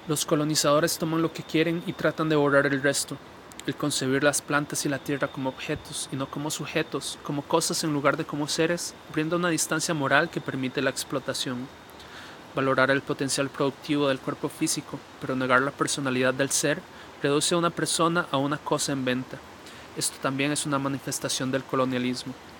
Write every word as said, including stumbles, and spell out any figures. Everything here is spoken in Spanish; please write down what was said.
Los colonizadores toman lo que quieren y tratan de borrar el resto. El concebir las plantas y la tierra como objetos y no como sujetos, como cosas en lugar de como seres, brinda una distancia moral que permite la explotación. Valorar el potencial productivo del cuerpo físico, pero negar la personalidad del ser, reduce a una persona a una cosa en venta. Esto también es una manifestación del colonialismo.